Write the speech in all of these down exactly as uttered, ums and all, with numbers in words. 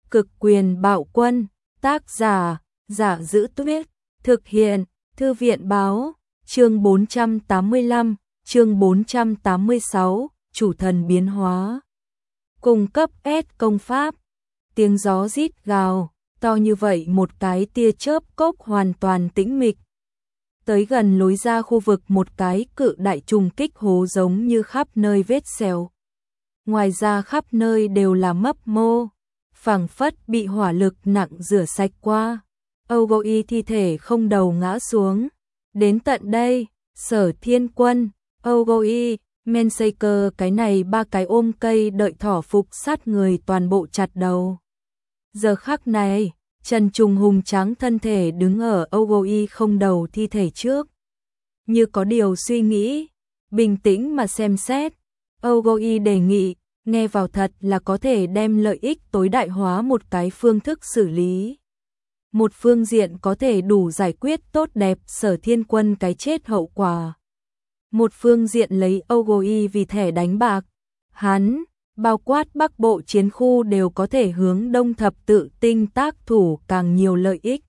Cực quyền bạo quân, tác giả, Giả Giữ Tuyết, thực hiện, Thư viện báo, chương bốn trăm tám mươi lăm, chương bốn trăm tám mươi sáu, chủ thần biến hóa. Cung cấp S công pháp, tiếng gió rít gào, to như vậy một cái tia chớp cốc hoàn toàn tĩnh mịch. Tới gần lối ra khu vực một cái cự đại trùng kích hố giống như khắp nơi vết sẹo. Ngoài ra khắp nơi đều là mấp mô, phảng phất bị hỏa lực nặng rửa sạch qua. Ogoi thi thể không đầu ngã xuống. Đến tận đây, Sở Thiên Quân, Ogoi, Mensaker cái này ba cái ôm cây đợi thỏ phục sát người toàn bộ chặt đầu. Giờ khắc này, Trần Trùng hùng tráng thân thể đứng ở Ogoi không đầu thi thể trước. Như có điều suy nghĩ, bình tĩnh mà xem xét. Ogoi đề nghị, nghe vào thật là có thể đem lợi ích tối đại hóa một cái phương thức xử lý. Một phương diện có thể đủ giải quyết tốt đẹp Sở Thiên Quân cái chết hậu quả. Một phương diện lấy Ogoi vì thẻ đánh bạc. Hắn, bao quát Bắc Bộ chiến khu đều có thể hướng Đông Thập Tự Tinh tác thủ càng nhiều lợi ích.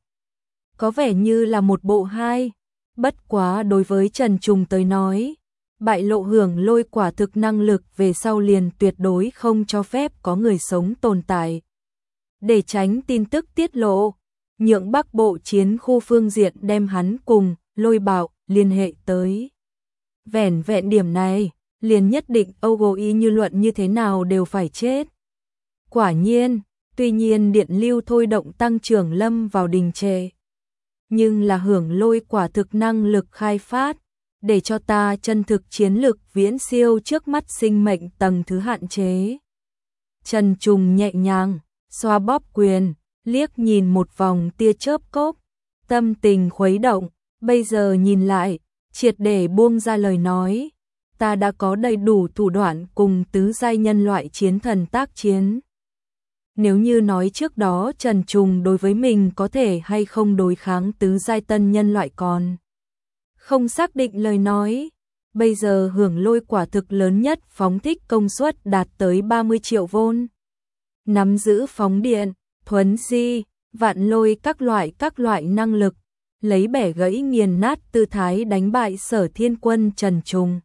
Có vẻ như là một bộ hai. Bất quá đối với Trần Trùng tới nói, bại lộ hưởng lôi quả thực năng lực về sau liền tuyệt đối không cho phép có người sống tồn tại. Để tránh tin tức tiết lộ, nhượng Bắc Bộ chiến khu phương diện đem hắn cùng Lôi Bạo liên hệ tới. Vẻn vẹn điểm này, liền nhất định Ogoi như luận như thế nào đều phải chết. Quả nhiên, tuy nhiên điện lưu thôi động tăng trưởng lâm vào đình trệ, nhưng là hưởng lôi quả thực năng lực khai phát, để cho ta chân thực chiến lực viễn siêu trước mắt sinh mệnh tầng thứ hạn chế. Trần Trùng nhẹ nhàng, xoa bóp quyền, liếc nhìn một vòng tia chớp cốc, tâm tình khuấy động, bây giờ nhìn lại, triệt để buông ra lời nói, ta đã có đầy đủ thủ đoạn cùng tứ giai nhân loại chiến thần tác chiến. Nếu như nói trước đó Trần Trùng đối với mình có thể hay không đối kháng tứ giai tân nhân loại còn không xác định lời nói, bây giờ hưởng lôi quả thực lớn nhất phóng thích công suất đạt tới ba mươi triệu vôn. Nắm giữ phóng điện, thuấn di, vạn lôi các loại các loại năng lực, lấy bẻ gãy nghiền nát tư thái đánh bại Sở Thiên Quân Trần Trùng.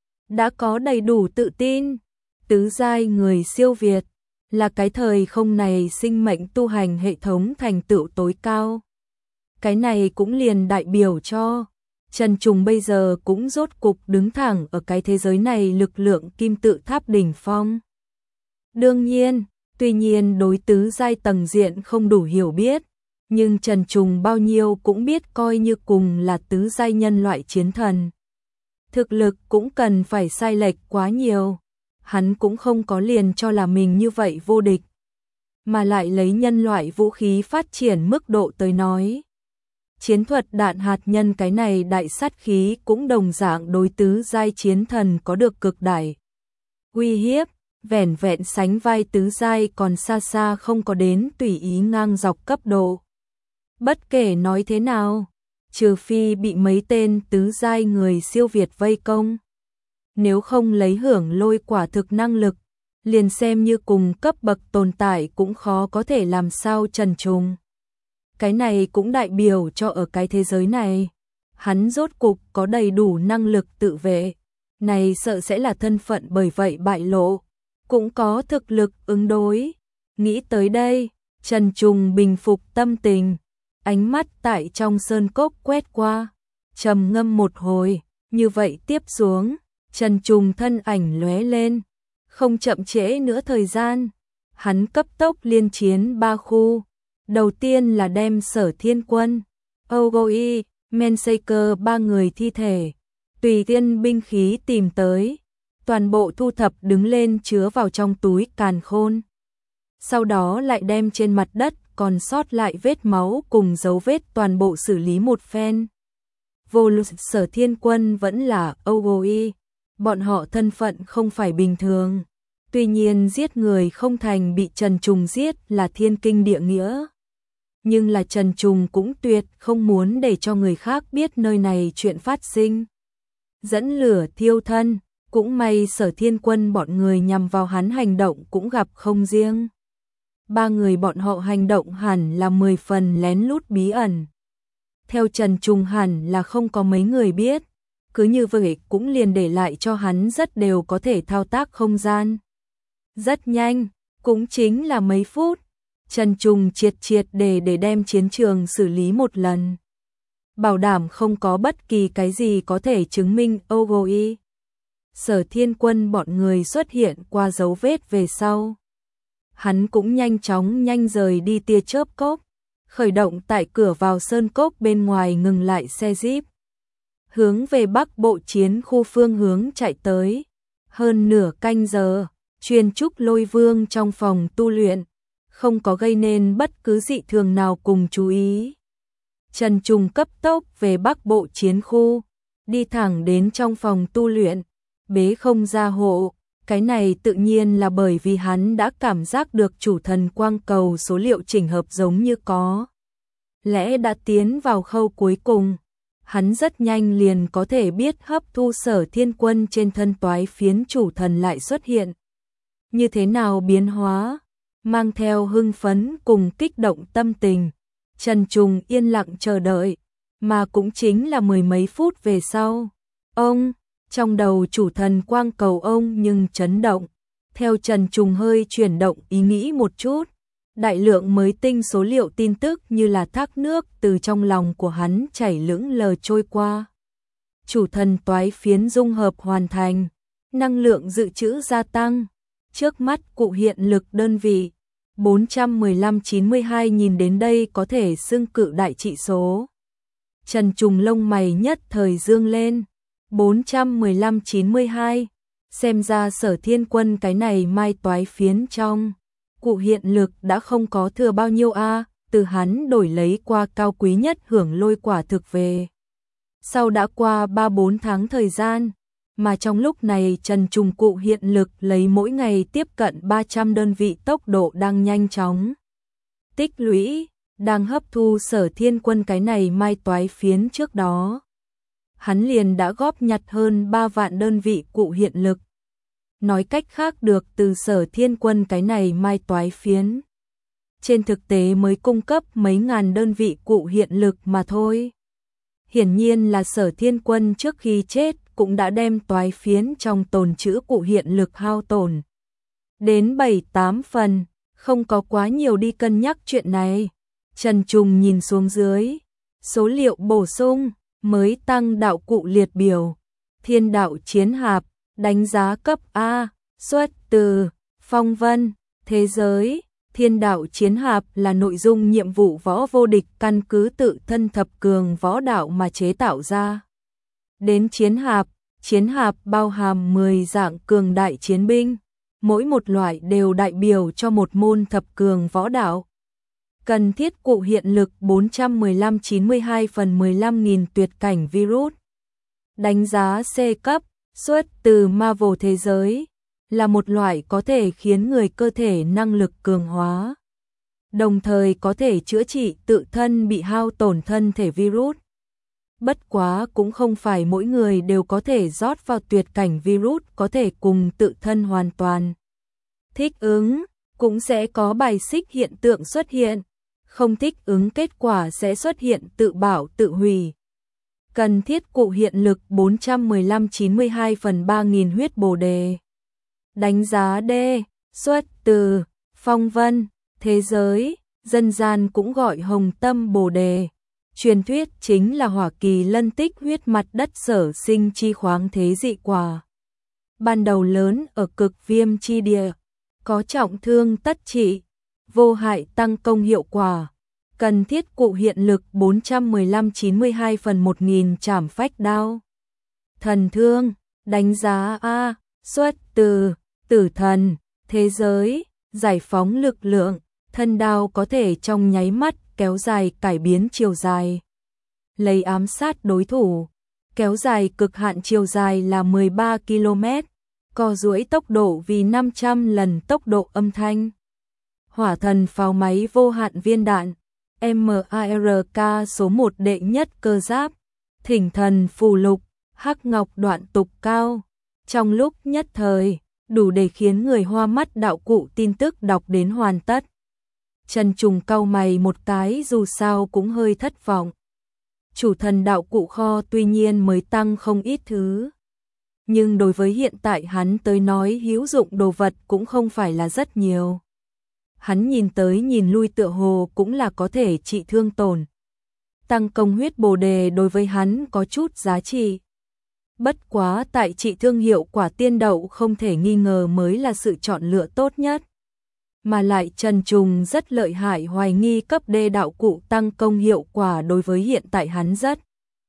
Đã có đầy đủ tự tin, tứ giai người siêu việt, là cái thời không này sinh mệnh tu hành hệ thống thành tựu tối cao. Cái này cũng liền đại biểu cho Trần Trùng bây giờ cũng rốt cục đứng thẳng ở cái thế giới này lực lượng kim tự tháp đỉnh phong. Đương nhiên, tuy nhiên đối tứ giai tầng diện không đủ hiểu biết, nhưng Trần Trùng bao nhiêu cũng biết coi như cùng là tứ giai nhân loại chiến thần. Thực lực cũng cần phải sai lệch quá nhiều, hắn cũng không có liền cho là mình như vậy vô địch, mà lại lấy nhân loại vũ khí phát triển mức độ tới nói. Chiến thuật đạn hạt nhân cái này đại sát khí cũng đồng dạng đối tứ giai chiến thần có được cực đại uy hiếp, vẻn vẹn sánh vai tứ giai còn xa xa không có đến tùy ý ngang dọc cấp độ. Bất kể nói thế nào, trừ phi bị mấy tên tứ giai người siêu việt vây công, nếu không lấy hưởng lôi quả thực năng lực, liền xem như cùng cấp bậc tồn tại cũng khó có thể làm sao Trần Trùng. Cái này cũng đại biểu cho ở cái thế giới này, hắn rốt cục có đầy đủ năng lực tự vệ, này sợ sẽ là thân phận bởi vậy bại lộ, cũng có thực lực ứng đối. Nghĩ tới đây, Trần Trùng bình phục tâm tình, ánh mắt tại trong sơn cốc quét qua, trầm ngâm một hồi, như vậy tiếp xuống, Trần Trùng thân ảnh lóe lên, không chậm trễ nữa thời gian, hắn cấp tốc liên chiến ba khu. Đầu tiên là đem Sở Thiên Quân, Ogoi, Mensaker ba người thi thể, tùy tiên binh khí tìm tới, toàn bộ thu thập đứng lên chứa vào trong túi càn khôn. Sau đó lại đem trên mặt đất còn sót lại vết máu cùng dấu vết toàn bộ xử lý một phen. Vô luận Sở Thiên Quân vẫn là Ogoi, bọn họ thân phận không phải bình thường. Tuy nhiên giết người không thành bị Trần Trùng giết là thiên kinh địa nghĩa. Nhưng là Trần Trùng cũng tuyệt không muốn để cho người khác biết nơi này chuyện phát sinh. Dẫn lửa thiêu thân, cũng may Sở Thiên Quân bọn người nhằm vào hắn hành động cũng gặp không riêng. ba người bọn họ hành động hẳn là mười phần lén lút bí ẩn. Theo Trần Trùng hẳn là không có mấy người biết, cứ như vậy cũng liền để lại cho hắn rất đều có thể thao tác không gian. Rất nhanh, cũng chính là mấy phút, Trần Trùng triệt triệt để để đem chiến trường xử lý một lần. Bảo đảm không có bất kỳ cái gì có thể chứng minh ô gô y. Sở Thiên Quân bọn người xuất hiện qua dấu vết về sau. Hắn cũng nhanh chóng nhanh rời đi tia chớp cốc, khởi động tại cửa vào sơn cốc bên ngoài ngừng lại xe jeep. Hướng về bắc bộ chiến khu phương hướng chạy tới. Hơn nửa canh giờ, chuyên trúc Lôi Vương trong phòng tu luyện, không có gây nên bất cứ dị thường nào cùng chú ý. Trần Trùng cấp tốc về bắc bộ chiến khu, đi thẳng đến trong phòng tu luyện, bế không ra hộ. Cái này tự nhiên là bởi vì hắn đã cảm giác được chủ thần quang cầu số liệu chỉnh hợp giống như có lẽ đã tiến vào khâu cuối cùng. Hắn rất nhanh liền có thể biết hấp thu Sở Thiên Quân trên thân toái phiến chủ thần lại xuất hiện như thế nào biến hóa, mang theo hưng phấn cùng kích động tâm tình. Trần Trùng yên lặng chờ đợi, mà cũng chính là mười mấy phút về sau, ông, trong đầu chủ thần quang cầu ông nhưng chấn động. Theo Trần Trùng hơi chuyển động ý nghĩ một chút, đại lượng mới tinh số liệu tin tức như là thác nước từ trong lòng của hắn chảy lững lờ trôi qua. Chủ thần toái phiến dung hợp hoàn thành, năng lượng dự trữ gia tăng, trước mắt cụ hiện lực đơn vị bốn trăm mười lăm chín mươi hai, nhìn đến đây có thể xưng cự đại trị số. Trần Trùng lông mày nhất thời dương lên, bốn trăm mười lăm chín mươi hai, xem ra Sở Thiên Quân cái này mai toái phiến trong cụ hiện lực đã không có thừa bao nhiêu a, từ hắn đổi lấy qua cao quý nhất hưởng lôi quả thực về. Sau đã qua ba bốn tháng thời gian, mà trong lúc này Trần Trùng cụ hiện lực lấy mỗi ngày tiếp cận ba trăm đơn vị tốc độ đang nhanh chóng tích lũy, đang hấp thu Sở Thiên Quân cái này mai toái phiến trước đó. Hắn liền đã góp nhặt hơn ba vạn đơn vị cụ hiện lực. Nói cách khác được từ Sở Thiên Quân cái này mai toái phiến. Trên thực tế mới cung cấp mấy ngàn đơn vị cụ hiện lực mà thôi. Hiển nhiên là Sở Thiên Quân trước khi chết cũng đã đem toái phiến trong tồn trữ cụ hiện lực hao tổn đến bảy tám phần, không có quá nhiều đi cân nhắc chuyện này. Trần Trùng nhìn xuống dưới, số liệu bổ sung, mới tăng đạo cụ liệt biểu, Thiên Đạo Chiến Hạp, đánh giá cấp A, xuất từ Phong Vân, thế giới. Thiên Đạo Chiến Hạp là nội dung nhiệm vụ võ vô địch căn cứ tự thân thập cường võ đạo mà chế tạo ra. Đến chiến hạp, chiến hạp bao hàm mười dạng cường đại chiến binh, mỗi một loại đều đại biểu cho một môn thập cường võ đạo. Cần thiết cụ hiện lực bốn trăm mười lăm chín mươi hai phần mười lăm nghìn tuyệt cảnh virus. Đánh giá C cấp, xuất từ Marvel thế giới, là một loại có thể khiến người cơ thể năng lực cường hóa, đồng thời có thể chữa trị tự thân bị hao tổn thân thể virus. Bất quá cũng không phải mỗi người đều có thể rót vào tuyệt cảnh virus có thể cùng tự thân hoàn toàn thích ứng, cũng sẽ có bài xích hiện tượng xuất hiện, không thích ứng kết quả sẽ xuất hiện tự bảo tự hủy. Cần thiết cụ hiện lực bốn trăm mười lăm chín mươi hai phần ba nghìn huyết bồ đề. Đánh giá D, xuất từ Phong Vân, thế giới, dân gian cũng gọi hồng tâm bồ đề. Truyền thuyết chính là hỏa kỳ lân tích huyết mặt đất sở sinh chi khoáng thế dị quả. Ban đầu lớn ở cực viêm chi địa, có trọng thương tất trị, vô hại tăng công hiệu quả. Cần thiết cụ hiện lực bốn trăm mười lăm chín mươi hai phần một nghìn trảm phách đao. Thần thương, đánh giá A, xuất từ tử thần, thế giới, giải phóng lực lượng, thân đao có thể trong nháy mắt kéo dài cải biến chiều dài. Lấy ám sát đối thủ, kéo dài cực hạn chiều dài là mười ba ki lô mét, co duỗi tốc độ vì năm trăm lần tốc độ âm thanh. Hỏa thần pháo máy vô hạn viên đạn, em rờ ca số một đệ nhất cơ giáp, thỉnh thần phù lục, hắc ngọc đoạn tục cao. Trong lúc nhất thời, đủ để khiến người hoa mắt đạo cụ tin tức đọc đến hoàn tất. Trần Trùng cau mày một cái, dù sao cũng hơi thất vọng. Chủ thần đạo cụ kho tuy nhiên mới tăng không ít thứ, nhưng đối với hiện tại hắn tới nói hữu dụng đồ vật cũng không phải là rất nhiều. Hắn nhìn tới nhìn lui tựa hồ cũng là có thể trị thương tổn. Tăng công huyết bồ đề đối với hắn có chút giá trị. Bất quá tại trị thương hiệu quả tiên đậu không thể nghi ngờ mới là sự chọn lựa tốt nhất. Mà lại Trần Trùng rất lợi hại, hoài nghi cấp D đạo cụ tăng công hiệu quả đối với hiện tại hắn rất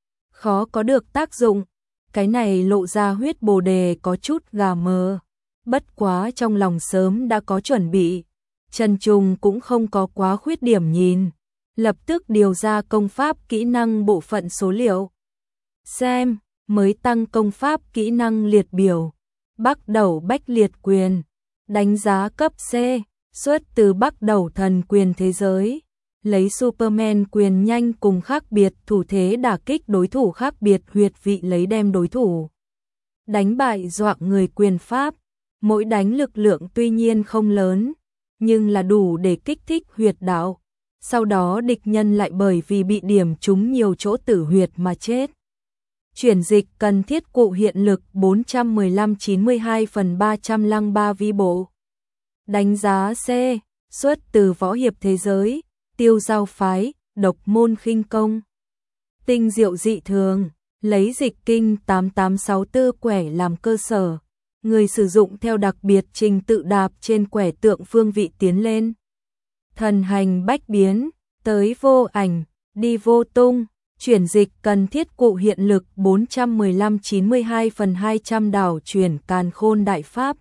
khó có được tác dụng. Cái này lộ ra huyết bồ đề có chút gà mờ. Bất quá trong lòng sớm đã có chuẩn bị. Trần Trùng cũng không có quá khuyết điểm nhìn. Lập tức điều ra công pháp kỹ năng bộ phận số liệu. Xem, mới tăng công pháp kỹ năng liệt biểu. Bắc đầu bách liệt quyền. Đánh giá cấp C, xuất từ Bắc đầu thần quyền thế giới. Lấy Superman quyền nhanh cùng khác biệt thủ thế đả kích đối thủ khác biệt huyệt vị, lấy đem đối thủ đánh bại doạng người quyền pháp. Mỗi đánh lực lượng tuy nhiên không lớn, nhưng là đủ để kích thích huyệt đạo. Sau đó địch nhân lại bởi vì bị điểm trúng nhiều chỗ tử huyệt mà chết. Chuyển dịch cần thiết cụ hiện lực bốn trăm mười lăm chín mươi hai phần ba trăm lẻ ba vi bộ. Đánh giá C, xuất từ võ hiệp thế giới, tiêu giao phái, độc môn khinh công. Tinh diệu dị thường, lấy dịch kinh tám tám sáu tư quẻ làm cơ sở. Người sử dụng theo đặc biệt trình tự đạp trên quẻ tượng phương vị tiến lên. Thần hành bách biến, tới vô ảnh, đi vô tung. Chuyển dịch cần thiết cụ hiện lực bốn trăm mười lăm chín mươi hai phần hai trăm đảo chuyển càn khôn đại pháp.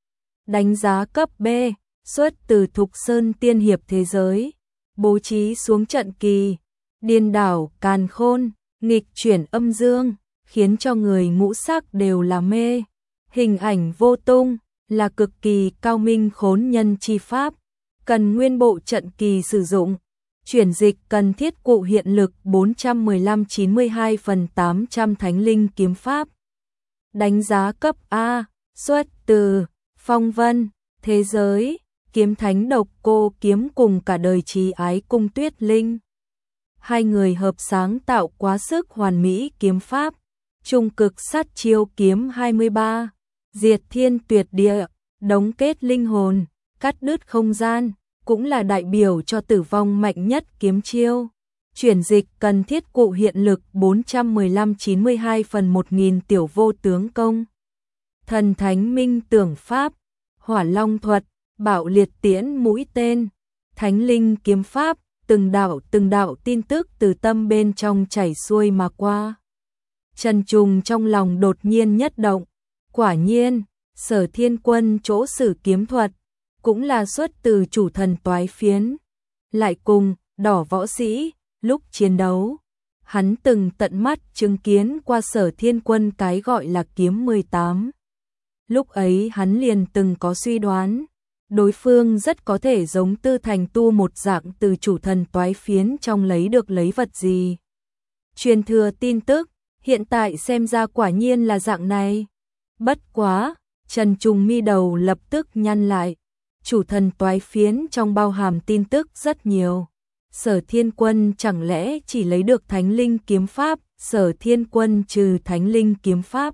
Đánh giá cấp B, xuất từ Thục Sơn tiên hiệp thế giới. Bố trí xuống trận kỳ, điên đảo càn khôn, nghịch chuyển âm dương, khiến cho người ngũ sắc đều là mê. Hình ảnh vô tung, là cực kỳ cao minh khốn nhân chi pháp. Cần nguyên bộ trận kỳ sử dụng. Chuyển dịch cần thiết cụ hiện lực bốn trăm mười lăm chín mươi hai phần tám trăm thánh linh kiếm pháp. Đánh giá cấp A, xuất từ Phong Vân, thế giới, kiếm thánh độc cô kiếm cùng cả đời trí ái cung tuyết linh. Hai người hợp sáng tạo quá sức hoàn mỹ kiếm pháp. Trung cực sát chiêu kiếm hai mươi ba, diệt thiên tuyệt địa, đóng kết linh hồn, cắt đứt không gian. Cũng là đại biểu cho tử vong mạnh nhất kiếm chiêu. Chuyển dịch cần thiết cụ hiện lực bốn trăm mười lăm chín mươi hai phần một nghìn tiểu vô tướng công. Thần thánh minh tưởng pháp, hỏa long thuật, bạo liệt tiễn mũi tên, thánh linh kiếm pháp, từng đạo từng đạo tin tức từ tâm bên trong chảy xuôi mà qua. Trần Trùng trong lòng đột nhiên nhất động, quả nhiên, Sở Thiên Quân chỗ sử kiếm thuật cũng là xuất từ chủ thần toái phiến. Lại cùng, đỏ võ sĩ, lúc chiến đấu, hắn từng tận mắt chứng kiến qua Sở Thiên Quân cái gọi là kiếm mười tám. Lúc ấy hắn liền từng có suy đoán, đối phương rất có thể giống Tư Thành Tu một dạng từ chủ thần toái phiến trong lấy được lấy vật gì. Truyền thừa tin tức, hiện tại xem ra quả nhiên là dạng này. Bất quá, Trần Trùng mi đầu lập tức nhăn lại. Chủ thần toái phiến trong bao hàm tin tức rất nhiều. Sở Thiên Quân chẳng lẽ chỉ lấy được thánh linh kiếm pháp? Sở Thiên Quân trừ thánh linh kiếm pháp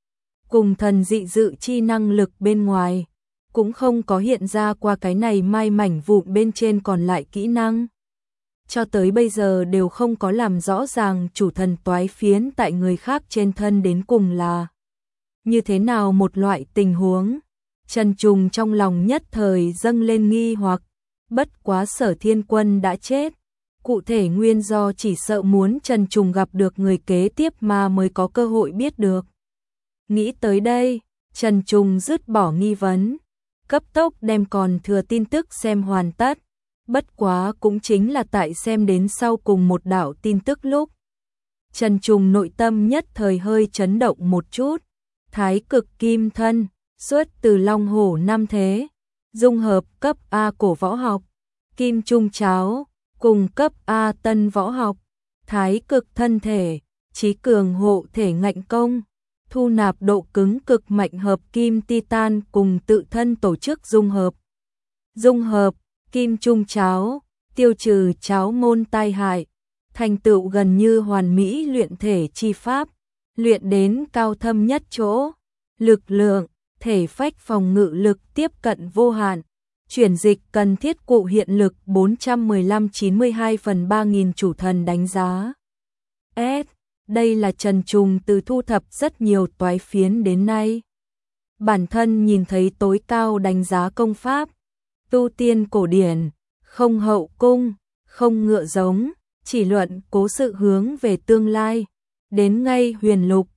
cùng thần dị dự chi năng lực bên ngoài, cũng không có hiện ra qua cái này mai mảnh vụn bên trên còn lại kỹ năng. Cho tới bây giờ đều không có làm rõ ràng chủ thần toái phiến tại người khác trên thân đến cùng là như thế nào một loại tình huống. Trần Trùng trong lòng nhất thời dâng lên nghi hoặc, bất quá Sở Thiên Quân đã chết. Cụ thể nguyên do chỉ sợ muốn Trần Trùng gặp được người kế tiếp mà mới có cơ hội biết được. Nghĩ tới đây, Trần Trùng dứt bỏ nghi vấn, cấp tốc đem còn thừa tin tức xem hoàn tất. Bất quá cũng chính là tại xem đến sau cùng một đạo tin tức lúc. Trần Trùng nội tâm nhất thời hơi chấn động một chút. Thái cực kim thân, xuất từ Long Hổ năm thế, dung hợp cấp A cổ võ học, kim trung cháo, cùng cấp A tân võ học, thái cực thân thể, trí cường hộ thể ngạnh công, thu nạp độ cứng cực mạnh hợp kim titan cùng tự thân tổ chức dung hợp. Dung hợp, Kim trung cháo, tiêu trừ cháo môn tai hại, thành tựu gần như hoàn mỹ luyện thể chi pháp, luyện đến cao thâm nhất chỗ, lực lượng, thể phách phòng ngự lực tiếp cận vô hạn. Chuyển dịch cần thiết cụ hiện lực bốn trăm mười lăm chín mươi hai phần ba nghìn chủ thần đánh giá. S. Đây là Trần Trùng từ thu thập rất nhiều toái phiến đến nay. Bản thân nhìn thấy tối cao đánh giá công pháp, tu tiên cổ điển, không hậu cung, không ngựa giống, chỉ luận cố sự hướng về tương lai. Đến ngay huyền lục,